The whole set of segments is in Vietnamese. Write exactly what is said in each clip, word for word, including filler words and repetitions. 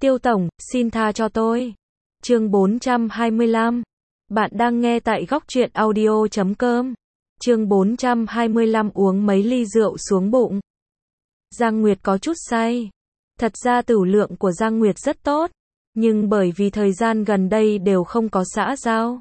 Tiêu tổng, xin tha cho tôi. Chương bốn trăm hai mươi lăm. Bạn đang nghe tại góc truyện audio chấm com. Chương bốn trăm hai mươi lăm uống mấy ly rượu xuống bụng. Giang Nguyệt có chút say. Thật ra tửu lượng của Giang Nguyệt rất tốt, nhưng bởi vì thời gian gần đây đều không có xã giao,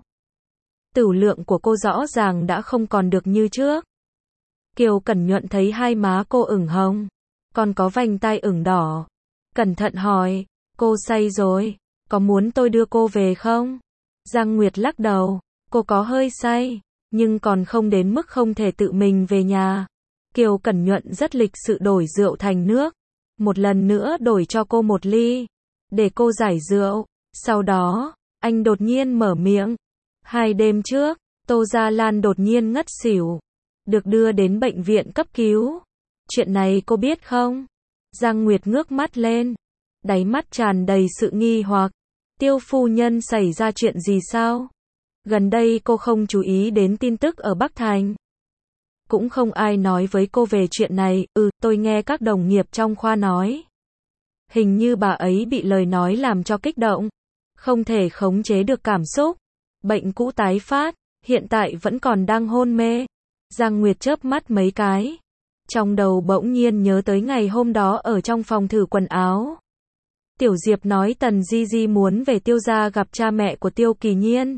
tửu lượng của cô rõ ràng đã không còn được như trước. Kiều Cẩn Nhuận thấy hai má cô ửng hồng, còn có vành tai ửng đỏ. Cẩn thận hỏi, cô say rồi, có muốn tôi đưa cô về không? Giang Nguyệt lắc đầu, cô có hơi say, nhưng còn không đến mức không thể tự mình về nhà. Kiều Cẩn Nhuận rất lịch sự đổi rượu thành nước, một lần nữa đổi cho cô một ly, để cô giải rượu. Sau đó, anh đột nhiên mở miệng. Hai đêm trước, Tô Gia Lan đột nhiên ngất xỉu, được đưa đến bệnh viện cấp cứu. Chuyện này cô biết không? Giang Nguyệt ngước mắt lên, đáy mắt tràn đầy sự nghi hoặc. Tiêu phu nhân xảy ra chuyện gì sao? Gần đây cô không chú ý đến tin tức ở Bắc Thành. Cũng không ai nói với cô về chuyện này. Ừ, tôi nghe các đồng nghiệp trong khoa nói. Hình như bà ấy bị lời nói làm cho kích động, không thể khống chế được cảm xúc. Bệnh cũ tái phát, hiện tại vẫn còn đang hôn mê. Giang Nguyệt chớp mắt mấy cái. Trong đầu bỗng nhiên nhớ tới ngày hôm đó ở trong phòng thử quần áo. Tiểu Diệp nói Tần Di Di muốn về Tiêu gia gặp cha mẹ của Tiêu Kỳ Nhiên.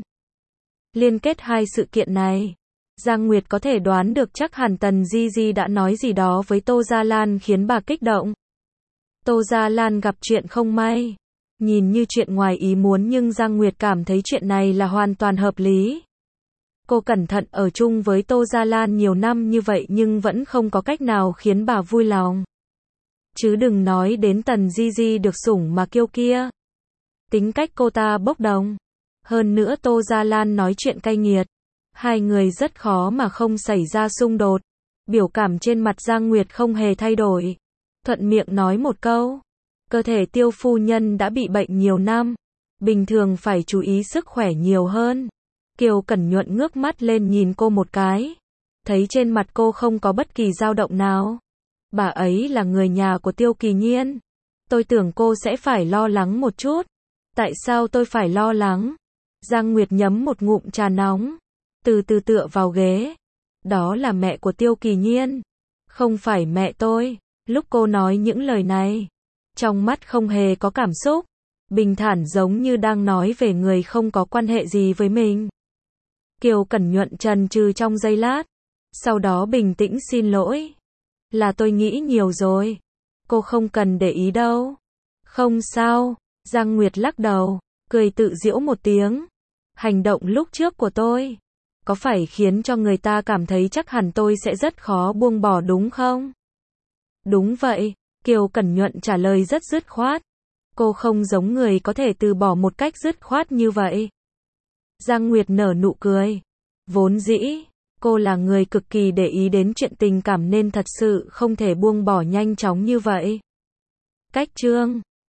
Liên kết hai sự kiện này, Giang Nguyệt có thể đoán được chắc hẳn Tần Di Di đã nói gì đó với Tô Gia Lan khiến bà kích động. Tô Gia Lan gặp chuyện không may, nhìn như chuyện ngoài ý muốn nhưng Giang Nguyệt cảm thấy chuyện này là hoàn toàn hợp lý. Cô cẩn thận ở chung với Tô Gia Lan nhiều năm như vậy nhưng vẫn không có cách nào khiến bà vui lòng. Chứ đừng nói đến Tần Di Di được sủng mà kiêu kia. Tính cách cô ta bốc đồng. Hơn nữa Tô Gia Lan nói chuyện cay nghiệt. Hai người rất khó mà không xảy ra xung đột. Biểu cảm trên mặt Giang Nguyệt không hề thay đổi. Thuận miệng nói một câu. Cơ thể Tiêu phu nhân đã bị bệnh nhiều năm. Bình thường phải chú ý sức khỏe nhiều hơn. Kiều Cẩn Nhuận ngước mắt lên nhìn cô một cái. Thấy trên mặt cô không có bất kỳ dao động nào. Bà ấy là người nhà của Tiêu Kỳ Nhiên. Tôi tưởng cô sẽ phải lo lắng một chút. Tại sao tôi phải lo lắng? Giang Nguyệt nhấm một ngụm trà nóng, từ từ tựa vào ghế. Đó là mẹ của Tiêu Kỳ Nhiên, không phải mẹ tôi. Lúc cô nói những lời này, trong mắt không hề có cảm xúc, bình thản giống như đang nói về người không có quan hệ gì với mình. Kiều Cẩn Nhuận chần chừ trong giây lát, sau đó bình tĩnh xin lỗi. Là tôi nghĩ nhiều rồi. Cô không cần để ý đâu. Không sao. Giang Nguyệt lắc đầu, cười tự giễu một tiếng. Hành động lúc trước của tôi, có phải khiến cho người ta cảm thấy chắc hẳn tôi sẽ rất khó buông bỏ đúng không? Đúng vậy. Kiều Cẩn Nhuận trả lời rất dứt khoát. Cô không giống người có thể từ bỏ một cách dứt khoát như vậy. Giang Nguyệt nở nụ cười. Vốn dĩ, cô là người cực kỳ để ý đến chuyện tình cảm nên thật sự không thể buông bỏ nhanh chóng như vậy. Cách chương